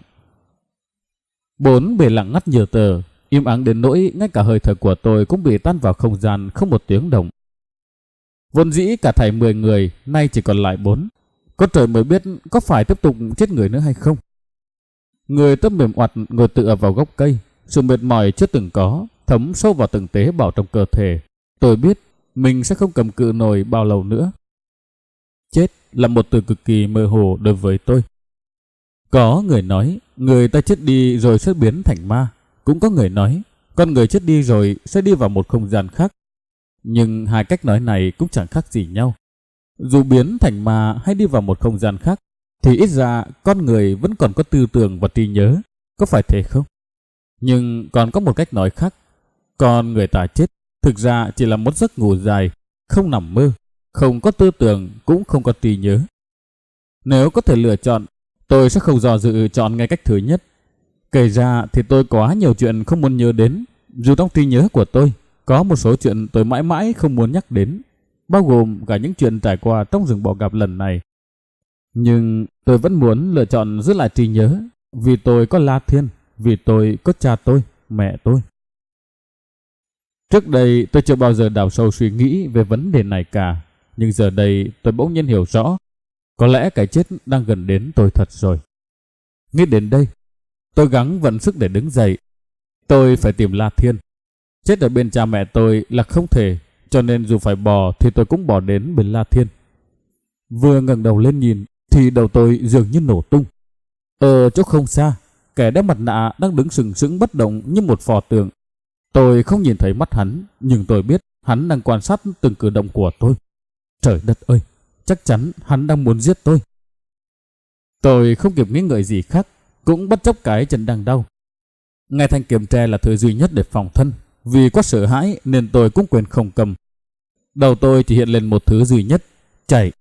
4 bề lặng ngắt nhiều tờ, im ắng đến nỗi ngay cả hơi thở của tôi cũng bị tan vào không gian không một tiếng động. Vốn dĩ cả thảy 10 người, nay chỉ còn lại 4. Có trời mới biết có phải tiếp tục chết người nữa hay không. Người tôi mềm oặt ngồi tựa vào gốc cây, sự mệt mỏi chưa từng có thấm sâu vào từng tế bào trong cơ thể. Tôi biết mình sẽ không cầm cự nổi bao lâu nữa. Chết là một từ cực kỳ mơ hồ đối với tôi. Có người nói người ta chết đi rồi sẽ biến thành ma, cũng có người nói con người chết đi rồi sẽ đi vào một không gian khác. Nhưng hai cách nói này cũng chẳng khác gì nhau. Dù biến thành ma hay đi vào một không gian khác, thì ít ra con người vẫn còn có tư tưởng và trí nhớ, có phải thế không? Nhưng còn có một cách nói khác. Con người ta chết thực ra chỉ là một giấc ngủ dài, không nằm mơ, không có tư tưởng, cũng không có trí nhớ. Nếu có thể lựa chọn, tôi sẽ không dò dự chọn ngay cách thứ nhất. Kể ra thì tôi có quá nhiều chuyện không muốn nhớ đến. Dù trong trí nhớ của tôi có một số chuyện tôi mãi mãi không muốn nhắc đến, bao gồm cả những chuyện trải qua trong rừng bọ cạp lần này. Nhưng tôi vẫn muốn lựa chọn giữ lại trí nhớ, vì tôi có La Thiên, vì tôi có cha tôi, mẹ tôi. Trước đây tôi chưa bao giờ đào sâu suy nghĩ về vấn đề này cả, nhưng giờ đây tôi bỗng nhiên hiểu rõ, có lẽ cái chết đang gần đến tôi thật rồi. Nghĩ đến đây, tôi gắng vận sức để đứng dậy. Tôi phải tìm La Thiên. Chết ở bên cha mẹ tôi là không thể, cho nên dù phải bò thì tôi cũng bò đến bên La Thiên. Vừa ngẩng đầu lên nhìn thì đầu tôi dường như nổ tung. Ở chỗ không xa, kẻ đeo mặt nạ đang đứng sừng sững bất động như một pho tượng. Tôi không nhìn thấy mắt hắn, nhưng tôi biết hắn đang quan sát từng cử động của tôi. Trời đất ơi, chắc chắn hắn đang muốn giết tôi. Tôi không kịp nghĩ ngợi gì khác, cũng bất chấp cái chân đang đau. Nghe thanh kiếm tre là thứ duy nhất để phòng thân. Vì quá sợ hãi nên tôi cũng quên không cầm. Đầu tôi chỉ hiện lên một thứ duy nhất, chạy.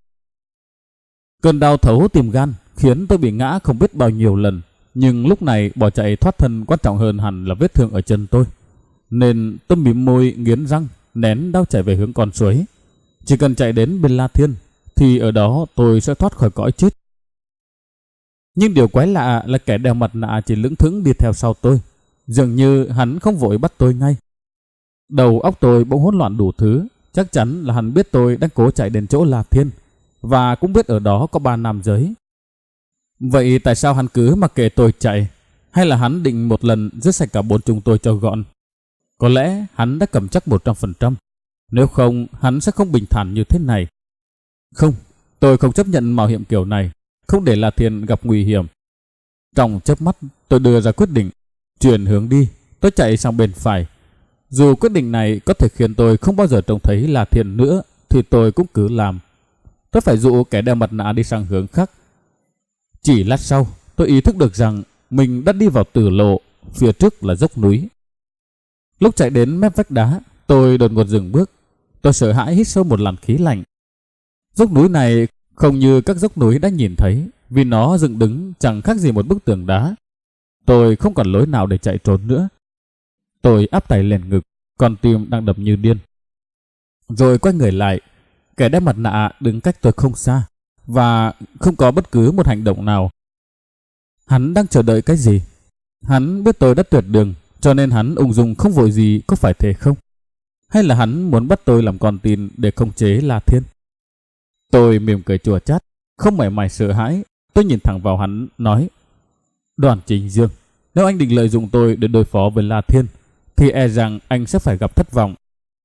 Cơn đau thấu tim gan khiến tôi bị ngã không biết bao nhiêu lần. Nhưng lúc này bỏ chạy thoát thân quan trọng hơn hẳn là vết thương ở chân tôi. Nên tôi mím môi nghiến răng, nén đau chạy về hướng con suối. Chỉ cần chạy đến bên La Thiên thì ở đó tôi sẽ thoát khỏi cõi chết. Nhưng điều quái lạ là kẻ đeo mặt nạ chỉ lững thững đi theo sau tôi. Dường như hắn không vội bắt tôi ngay. Đầu óc tôi bỗng hỗn loạn đủ thứ. Chắc chắn là hắn biết tôi đang cố chạy đến chỗ La Thiên, và cũng biết ở đó có 3 nam giới. Vậy tại sao hắn cứ mặc kệ tôi chạy? Hay là hắn định một lần giết sạch cả 4 chúng tôi cho gọn? Có lẽ hắn đã cầm chắc 100%. Nếu không, hắn sẽ không bình thản như thế này. Không, tôi không chấp nhận mạo hiểm kiểu này, không để La Thiên gặp nguy hiểm. Trong chớp mắt, tôi đưa ra quyết định, chuyển hướng đi. Tôi chạy sang bên phải. Dù quyết định này có thể khiến tôi không bao giờ trông thấy La Thiên nữa, thì tôi cũng cứ làm. Tôi phải dụ kẻ đeo mặt nạ đi sang hướng khác. Chỉ lát sau, tôi ý thức được rằng mình đã đi vào tử lộ, phía trước là dốc núi. Lúc chạy đến mép vách đá, tôi đột ngột dừng bước. Tôi sợ hãi hít sâu một làn khí lạnh. Dốc núi này không như các dốc núi đã nhìn thấy, vì nó dựng đứng chẳng khác gì một bức tường đá. Tôi không còn lối nào để chạy trốn nữa. Tôi áp tay lên ngực, con tim đang đập như điên. Rồi quay người lại, kẻ đeo mặt nạ đứng cách tôi không xa, và không có bất cứ một hành động nào. Hắn đang chờ đợi cái gì? Hắn biết tôi đã tuyệt đường, cho nên hắn ung dung không vội gì, có phải thế không? Hay là hắn muốn bắt tôi làm con tin để khống chế La Thiên? Tôi mỉm cười chua chát, không mảy may sợ hãi. Tôi nhìn thẳng vào hắn, nói: Đoàn Chính Dương, nếu anh định lợi dụng tôi để đối phó với La Thiên, thì e rằng anh sẽ phải gặp thất vọng.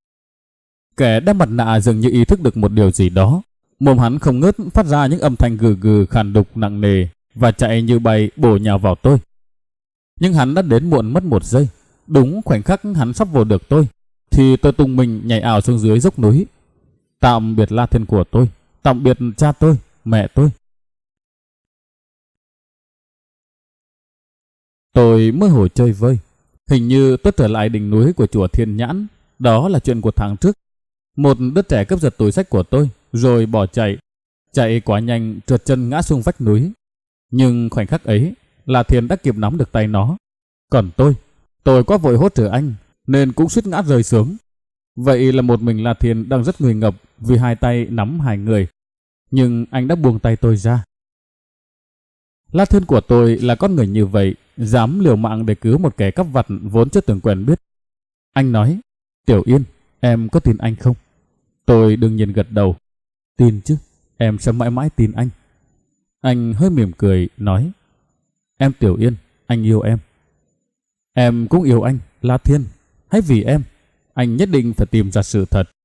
Kẻ đeo mặt nạ dường như ý thức được một điều gì đó. Mồm hắn không ngớt phát ra những âm thanh gừ gừ khàn đục nặng nề, và chạy như bay bổ nhào vào tôi. Nhưng hắn đã đến muộn mất 1 giây. Đúng khoảnh khắc hắn sắp vô được tôi, thì tôi tung mình nhảy ảo xuống dưới dốc núi. Tạm biệt La Thiên của tôi, tạm biệt cha tôi, mẹ tôi. Tôi mơ hồ chơi vơi. Hình như tôi trở lại đỉnh núi của chùa Thiên Nhãn. Đó là chuyện của tháng trước. Một đứa trẻ cướp giật túi xách của tôi, rồi bỏ chạy. Chạy quá nhanh, trượt chân ngã xuống vách núi. Nhưng khoảnh khắc ấy, La Thiên đã kịp nắm được tay nó. Còn tôi quá vội hỗ trợ anh, nên cũng suýt ngã rơi xuống. Vậy là một mình La Thiên đang rất nguy ngập vì 2 tay nắm 2 người. Nhưng anh đã buông tay tôi ra. La Thiên của tôi là con người như vậy, dám liều mạng để cứu một kẻ cắp vặt vốn chưa từng quen biết. Anh nói: Tiểu Yên, em có tin anh không? Tôi đương nhiên gật đầu. Tin chứ, em sẽ mãi mãi tin anh. Anh hơi mỉm cười, nói: Em Tiểu Yên, anh yêu em. Em cũng yêu anh, La Thiên. Hãy vì em, anh nhất định phải tìm ra sự thật.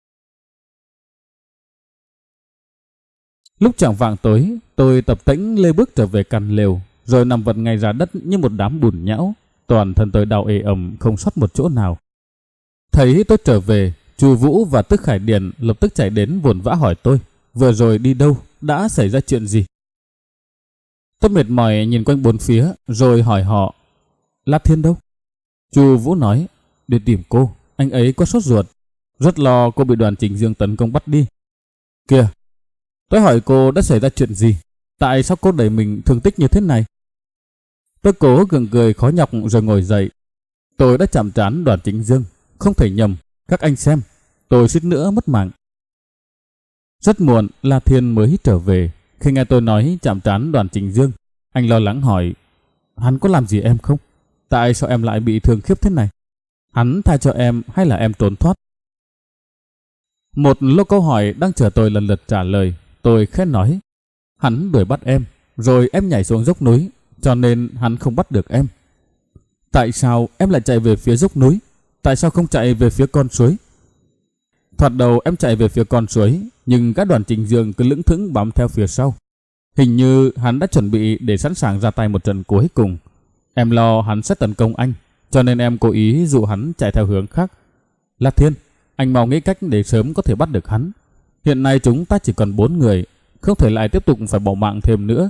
Lúc chạng vạng tối, tôi tập tễnh lê bước trở về căn lều, rồi nằm vật ngay ra đất như một đám bùn nhão. Toàn thân tôi đau ê ẩm, không sót một chỗ nào. Thấy tôi trở về, Chu Vũ và Tức Khải Điền lập tức chạy đến vồn vã hỏi tôi vừa rồi đi đâu, đã xảy ra chuyện gì. Tôi mệt mỏi nhìn quanh bốn phía, rồi hỏi họ: La Thiên đâu? Chu Vũ nói: Đi tìm cô, anh ấy có sốt ruột, rất lo cô bị đoàn Chính Dương tấn công bắt đi. Kìa, tôi hỏi cô đã xảy ra chuyện gì? Tại sao cô đẩy mình thương tích như thế này? Tôi cố gượng cười khó nhọc rồi ngồi dậy. Tôi đã chạm trán đoàn Chính Dương, không thể nhầm. Các anh xem, tôi suýt nữa mất mạng. Rất muộn, La Thiên mới trở về. Khi nghe tôi nói chạm trán đoàn Chính Dương, anh lo lắng hỏi: Hắn có làm gì em không? Tại sao em lại bị thương khiếp thế này? Hắn tha cho em hay là em trốn thoát? Một lô câu hỏi đang chờ tôi lần lượt trả lời. Tôi khẽ nói: Hắn đuổi bắt em, rồi em nhảy xuống dốc núi, cho nên hắn không bắt được em. Tại sao em lại chạy về phía dốc núi? Tại sao không chạy về phía con suối? Thoạt đầu em chạy về phía con suối, nhưng các đoàn Chính Dương cứ lững thững bám theo phía sau. Hình như hắn đã chuẩn bị để sẵn sàng ra tay một trận cuối cùng. Em lo hắn sẽ tấn công anh, cho nên em cố ý dụ hắn chạy theo hướng khác. La Thiên, anh mau nghĩ cách để sớm có thể bắt được hắn. Hiện nay chúng ta chỉ còn 4 người, không thể lại tiếp tục phải bỏ mạng thêm nữa.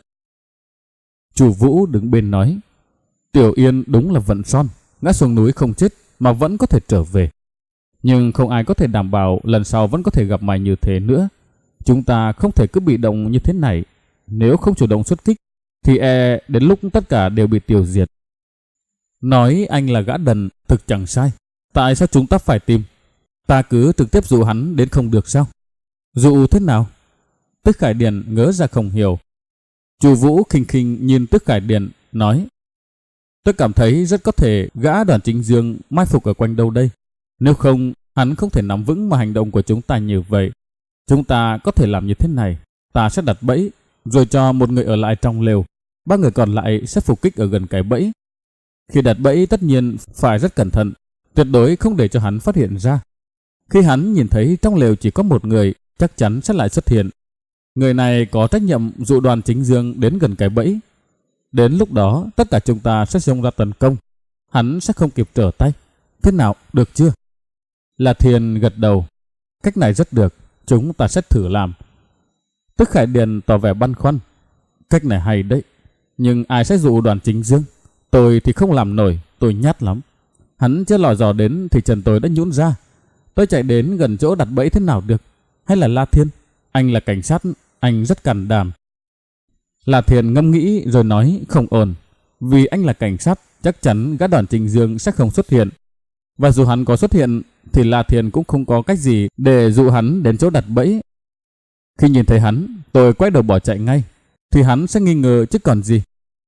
Chu Vũ đứng bên nói, Tiểu Yên đúng là vận son, ngã xuống núi không chết mà vẫn có thể trở về. Nhưng không ai có thể đảm bảo lần sau vẫn có thể gặp mày như thế nữa. Chúng ta không thể cứ bị động như thế này. Nếu không chủ động xuất kích thì đến lúc tất cả đều bị tiêu diệt. Nói anh là gã đần thực chẳng sai. Tại sao chúng ta phải tìm? Ta cứ trực tiếp dụ hắn đến không được sao? Dụ thế nào? Tức Khải Điền ngớ ra không hiểu. Chu Vũ khinh khinh nhìn Tức Khải Điền nói, tôi cảm thấy rất có thể gã Đoàn Chính Dương mai phục ở quanh đâu đây. Nếu không, hắn không thể nắm vững mà hành động của chúng ta như vậy. Chúng ta có thể làm như thế này. Ta sẽ đặt bẫy, rồi cho một người ở lại trong lều. 3 người còn lại sẽ phục kích ở gần cái bẫy. Khi đặt bẫy tất nhiên phải rất cẩn thận, tuyệt đối không để cho hắn phát hiện ra. Khi hắn nhìn thấy trong lều chỉ có một người, chắc chắn sẽ lại xuất hiện. Người này có trách nhiệm dụ Đoàn Chính Dương đến gần cái bẫy. Đến lúc đó, tất cả chúng ta sẽ xông ra tấn công. Hắn sẽ không kịp trở tay. Thế nào, được chưa? La Thiên gật đầu. Cách này rất được, chúng ta sẽ thử làm. Tức Khải Điền tỏ vẻ băn khoăn. Cách này hay đấy, nhưng ai sẽ dụ Đoàn Chính Dương? Tôi thì không làm nổi, tôi nhát lắm. Hắn chưa lò dò đến thì chân tôi đã nhũn ra. Tôi chạy đến gần chỗ đặt bẫy thế nào được? Hay là La Thiên? Anh là cảnh sát, anh rất can đảm. La Thiên ngẫm nghĩ rồi nói không ổn. Vì anh là cảnh sát, chắc chắn gã Đoàn Chính Dương sẽ không xuất hiện. Và dù hắn có xuất hiện thì La Thiên cũng không có cách gì để dụ hắn đến chỗ đặt bẫy. Khi nhìn thấy hắn, tôi quay đầu bỏ chạy ngay, thì hắn sẽ nghi ngờ chứ còn gì.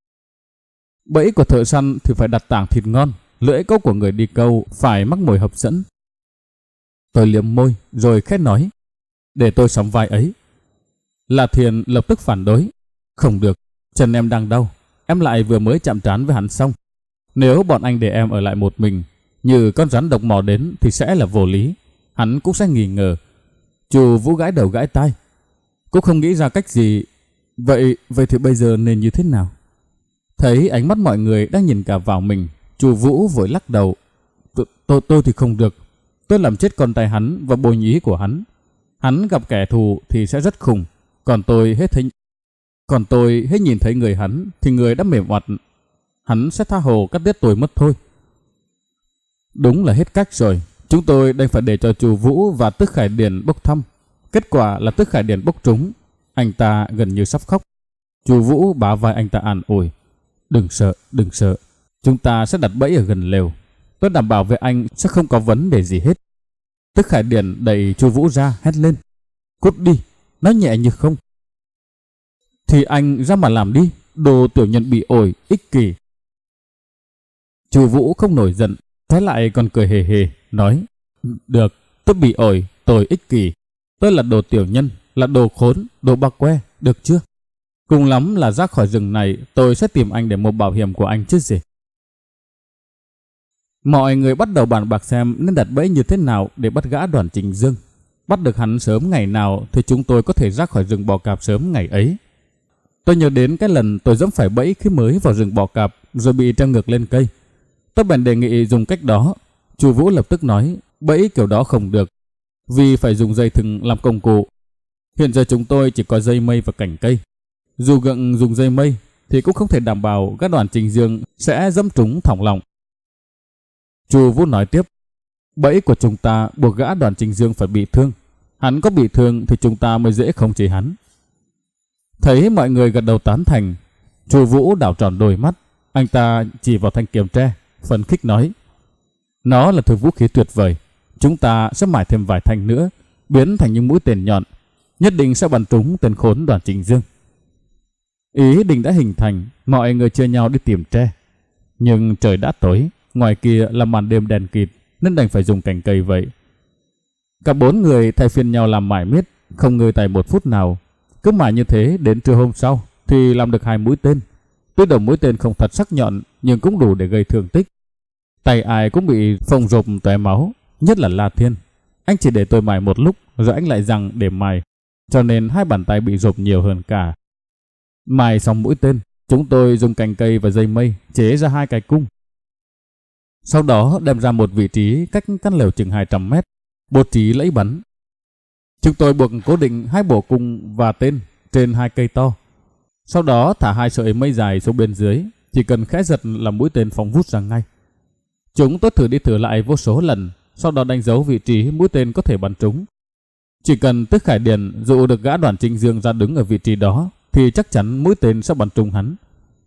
Bẫy của thợ săn thì phải đặt tảng thịt ngon, lưỡi câu của người đi câu phải mắc mồi hấp dẫn. Tôi liếm môi rồi khẽ nói, để tôi sắm vai ấy. La Thiên lập tức phản đối, không được, chân em đang đau, em lại vừa mới chạm trán với hắn xong. Nếu bọn anh để em ở lại một mình, như con rắn độc mò đến thì sẽ là vô lý. Hắn cũng sẽ nghi ngờ. Chu Vũ gãi đầu gãi tai, cũng không nghĩ ra cách gì. Vậy thì bây giờ nên như thế nào? Thấy ánh mắt mọi người đang nhìn cả vào mình, Chu Vũ vội lắc đầu. Tôi thì không được. Tôi làm chết con trai hắn và bồ nhí của hắn. Hắn gặp kẻ thù thì sẽ rất khủng. Còn tôi hết nhìn thấy người hắn thì người đã mềm oặt. Hắn sẽ tha hồ cắt đứt tôi mất thôi. Đúng là hết cách rồi. Chúng tôi đành phải để cho Chu Vũ và Tức Khải Điền bốc thăm. Kết quả là Tức Khải Điền bốc trúng. Anh ta gần như sắp khóc. Chu Vũ bả vai anh ta an ủi. Đừng sợ. Chúng ta sẽ đặt bẫy ở gần lều. Tôi đảm bảo với anh sẽ không có vấn đề gì hết. Tức Khải Điền đẩy Chu Vũ ra hét lên. Cút đi, nói nhẹ như không. Thì anh ra mà làm đi, đồ tiểu nhân bị ổi, ích kỷ. Chu Vũ không nổi giận, trái lại còn cười hề hề, nói. Được, tôi bị ổi, tôi ích kỷ. Tôi là đồ tiểu nhân, là đồ khốn, đồ bạc que, được chưa? Cùng lắm là ra khỏi rừng này, tôi sẽ tìm anh để mua bảo hiểm của anh chứ gì. Mọi người bắt đầu bàn bạc xem nên đặt bẫy như thế nào để bắt gã Đoàn Chính Dương. Bắt được hắn sớm ngày nào thì chúng tôi có thể ra khỏi rừng bò cạp sớm ngày ấy. Tôi nhớ đến cái lần tôi dẫm phải bẫy khi mới vào rừng bò cạp rồi bị treo ngược lên cây. Tôi bèn đề nghị dùng cách đó. Chu Vũ lập tức nói bẫy kiểu đó không được, vì phải dùng dây thừng làm công cụ. Hiện giờ chúng tôi chỉ có dây mây và cành cây. Dù gượng dùng dây mây thì cũng không thể đảm bảo các Đoàn Chính Dương sẽ dẫm trúng thòng lọng. Chu Vũ nói tiếp, bẫy của chúng ta buộc gã Đoàn Chính Dương phải bị thương. Hắn có bị thương thì chúng ta mới dễ khống chế hắn. Thấy mọi người gật đầu tán thành, Chu Vũ đảo tròn đôi mắt, anh ta chỉ vào thanh kiếm tre, phấn khích nói: "Nó là thứ vũ khí tuyệt vời, chúng ta sẽ mài thêm vài thanh nữa, biến thành những mũi tên nhọn, nhất định sẽ bắn trúng tên khốn Đoàn Chính Dương." Ý định đã hình thành, mọi người chia nhau đi tìm tre. Nhưng trời đã tối, ngoài kia là màn đêm đen kịt nên đành phải dùng cành cây vậy. Cả 4 người thay phiên nhau làm mải miết, không ngơi tay một phút nào. Cứ mải như thế đến trưa hôm sau thì làm được 2 mũi tên. Tuy đầu mũi tên không thật sắc nhọn nhưng cũng đủ để gây thương tích. Tay ai cũng bị phồng rộp tóe máu, nhất là La Thiên. Anh chỉ để tôi mài một lúc rồi anh lại rằng để mài, cho nên 2 bàn tay bị rộp nhiều hơn cả. Mài xong mũi tên, Chúng tôi dùng cành cây và dây mây chế ra 2 cái cung. Sau đó đem ra một vị trí cách căn lều chừng 200 mét, bố trí lẫy bắn. Chúng tôi buộc cố định 2 bộ cung và tên trên 2 cây to. Sau đó thả 2 sợi mây dài xuống bên dưới, chỉ cần khẽ giật là mũi tên phóng vút ra ngay. Chúng tôi thử đi thử lại vô số lần, sau đó đánh dấu vị trí mũi tên có thể bắn trúng. Chỉ cần Tức Khải Điền dụ được gã Đoàn Chính Dương ra đứng ở vị trí đó, thì chắc chắn mũi tên sẽ bắn trúng hắn.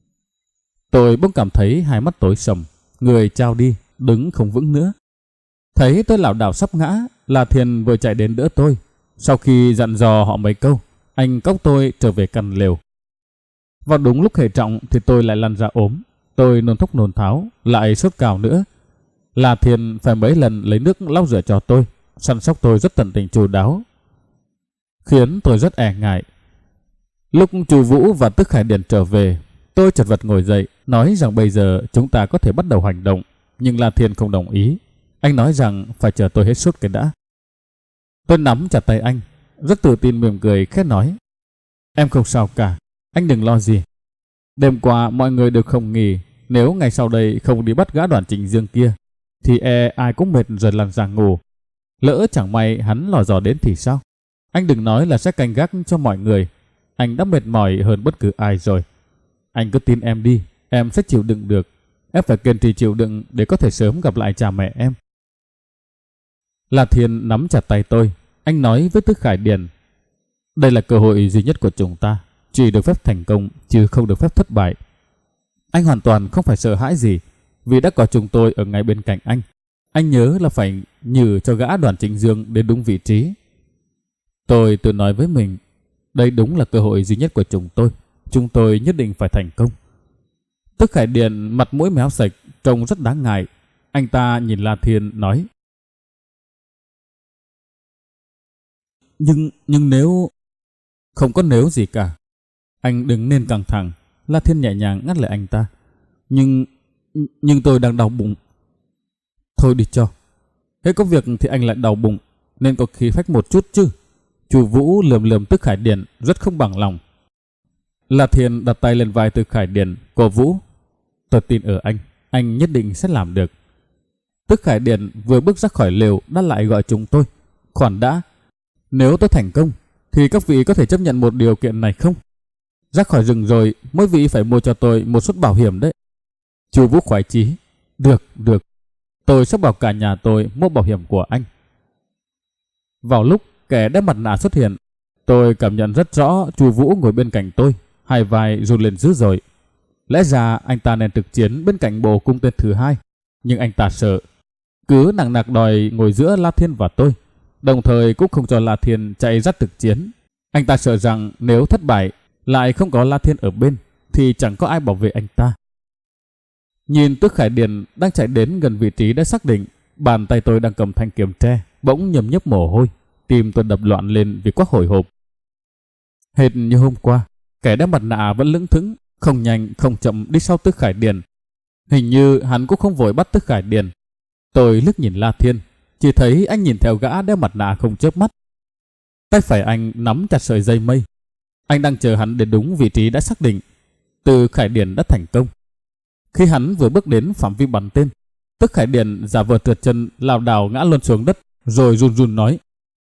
Tôi bỗng cảm thấy hai mắt tối sầm, người trao đi, đứng không vững nữa. Thấy tôi lảo đảo sắp ngã, La Thiên vừa chạy đến đỡ tôi. Sau khi dặn dò họ mấy câu, anh cõng tôi trở về căn lều. Vào đúng lúc hệ trọng thì tôi lại lăn ra ốm. Tôi nôn thốc nôn tháo, lại sốt cao nữa. La Thiên phải mấy lần lấy nước lau rửa cho tôi, săn sóc tôi rất tận tình chu đáo, khiến tôi rất e ngại. Lúc Chu Vũ và Tức Khải Điền trở về, tôi chật vật ngồi dậy, nói rằng bây giờ chúng ta có thể bắt đầu hành động, nhưng La Thiên không đồng ý. Anh nói rằng phải chờ tôi hết sốt cái đã. Tôi nắm chặt tay anh, rất tự tin mỉm cười khẽ nói: "Em không sao cả, anh đừng lo gì. Đêm qua mọi người đều không nghỉ, nếu ngày sau đây không đi bắt gã Đoàn Chính Dương kia, thì ai cũng mệt rồi lăn ra ngủ. Lỡ chẳng may hắn lò dò đến thì sao? Anh đừng nói là sẽ canh gác cho mọi người. Anh đã mệt mỏi hơn bất cứ ai rồi. Anh cứ tin em đi, em sẽ chịu đựng được. Em phải kiên trì chịu đựng để có thể sớm gặp lại cha mẹ em." La Thiên nắm chặt tay tôi. Anh nói với Tức Khải Điền: "Đây là cơ hội duy nhất của chúng ta, chỉ được phép thành công chứ không được phép thất bại. Anh hoàn toàn không phải sợ hãi gì, vì đã có chúng tôi ở ngay bên cạnh anh. Anh nhớ là phải nhử cho gã Đoàn Chính Dương đến đúng vị trí." Tôi tự nói với mình, đây đúng là cơ hội duy nhất của chúng tôi nhất định phải thành công. Tức Khải Điền mặt mũi méo sạch, trông rất đáng ngại. Anh ta nhìn La Thiên nói: Nhưng nếu... Không có nếu gì cả. Anh đừng nên căng thẳng. La Thiên nhẹ nhàng ngắt lời anh ta. Nhưng tôi đang đau bụng. Thôi đi cho. Thế có việc thì anh lại đau bụng, nên có khí phách một chút chứ. Chu Vũ lườm lườm Tức Khải Điền rất không bằng lòng. La Thiên đặt tay lên vai Tức Khải Điền, cổ vũ: "Tôi tin ở anh nhất định sẽ làm được." Tức Khải Điền vừa bước ra khỏi lều đã lại gọi chúng tôi: "Khoan đã, nếu tôi thành công thì các vị có thể chấp nhận một điều kiện này không? Ra khỏi rừng rồi, mỗi vị phải mua cho tôi một suất bảo hiểm đấy." Chu Vũ khoái chí: Được, tôi sẽ bảo cả nhà tôi mua bảo hiểm của anh." Vào lúc kẻ đeo mặt nạ xuất hiện, tôi cảm nhận rất rõ Chu Vũ ngồi bên cạnh tôi, hai vai run lên dữ dội. Lẽ ra anh ta nên trực chiến bên cạnh bộ cung tên thứ 2, nhưng anh ta sợ, cứ nằng nặc đòi ngồi giữa La Thiên và tôi, đồng thời cũng không cho La Thiên chạy ra thực chiến. Anh ta sợ rằng nếu thất bại, lại không có La Thiên ở bên, thì chẳng có ai bảo vệ anh ta. Nhìn Tức Khải Điền đang chạy đến gần vị trí đã xác định, bàn tay tôi đang cầm thanh kiếm tre bỗng nhấm nhấp mồ hôi, tim tôi đập loạn lên vì quá hồi hộp. Hệt như hôm qua, kẻ đeo mặt nạ vẫn lững thững, không nhanh không chậm đi sau Tức Khải Điền. Hình như hắn cũng không vội bắt Tức Khải Điền. Tôi liếc nhìn La Thiên, chỉ thấy anh nhìn theo gã đeo mặt nạ không chớp mắt. Tay phải anh nắm chặt sợi dây mây. Anh đang chờ hắn đến đúng vị trí đã xác định. Từ Khải Điền đã thành công. Khi hắn vừa bước đến phạm vi bắn tên, Tức Khải Điền giả vờ trượt chân lảo đảo ngã luôn xuống đất, rồi run run nói: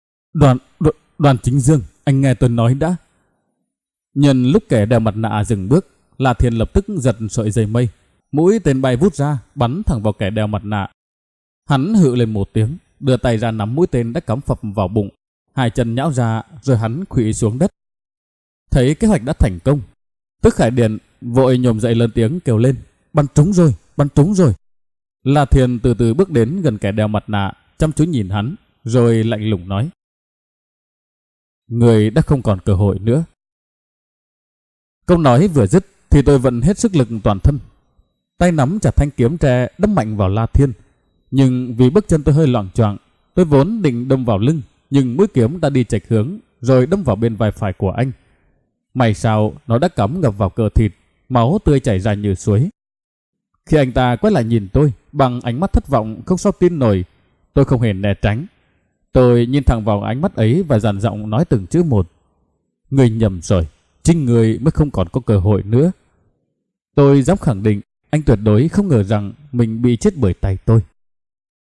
Đoàn Chính Dương, anh nghe tôi nói đã." Nhân lúc kẻ đeo mặt nạ dừng bước, La Thiên lập tức giật sợi dây mây, mũi tên bay vút ra, bắn thẳng vào kẻ đeo mặt nạ. Hắn hự lên một tiếng, đưa tay ra nắm mũi tên đã cắm phập vào bụng, hai chân nhão ra, rồi hắn khuỵu xuống đất. Thấy kế hoạch đã thành công, Tức Khải Điền vội nhổm dậy lớn tiếng kêu lên: Bắn trúng rồi. La Thiên từ từ bước đến gần kẻ đeo mặt nạ, chăm chú nhìn hắn, rồi lạnh lùng nói: "Người đã không còn cơ hội nữa." Câu nói vừa dứt thì tôi vận hết sức lực toàn thân, tay nắm chặt thanh kiếm tre đâm mạnh vào La Thiên. Nhưng vì bước chân tôi hơi loạng choạng, tôi vốn định đâm vào lưng, nhưng mũi kiếm đã đi chệch hướng, rồi đâm vào bên vai phải của anh. May sao nó đã cắm ngập vào cơ thịt, máu tươi chảy ra như suối. Khi anh ta quay lại nhìn tôi bằng ánh mắt thất vọng không sao tin nổi, tôi không hề né tránh. Tôi nhìn thẳng vào ánh mắt ấy và dằn giọng nói từng chữ một: "Người nhầm rồi, chính người mới không còn có cơ hội nữa. Tôi dám khẳng định anh tuyệt đối không ngờ rằng mình bị chết bởi tay tôi.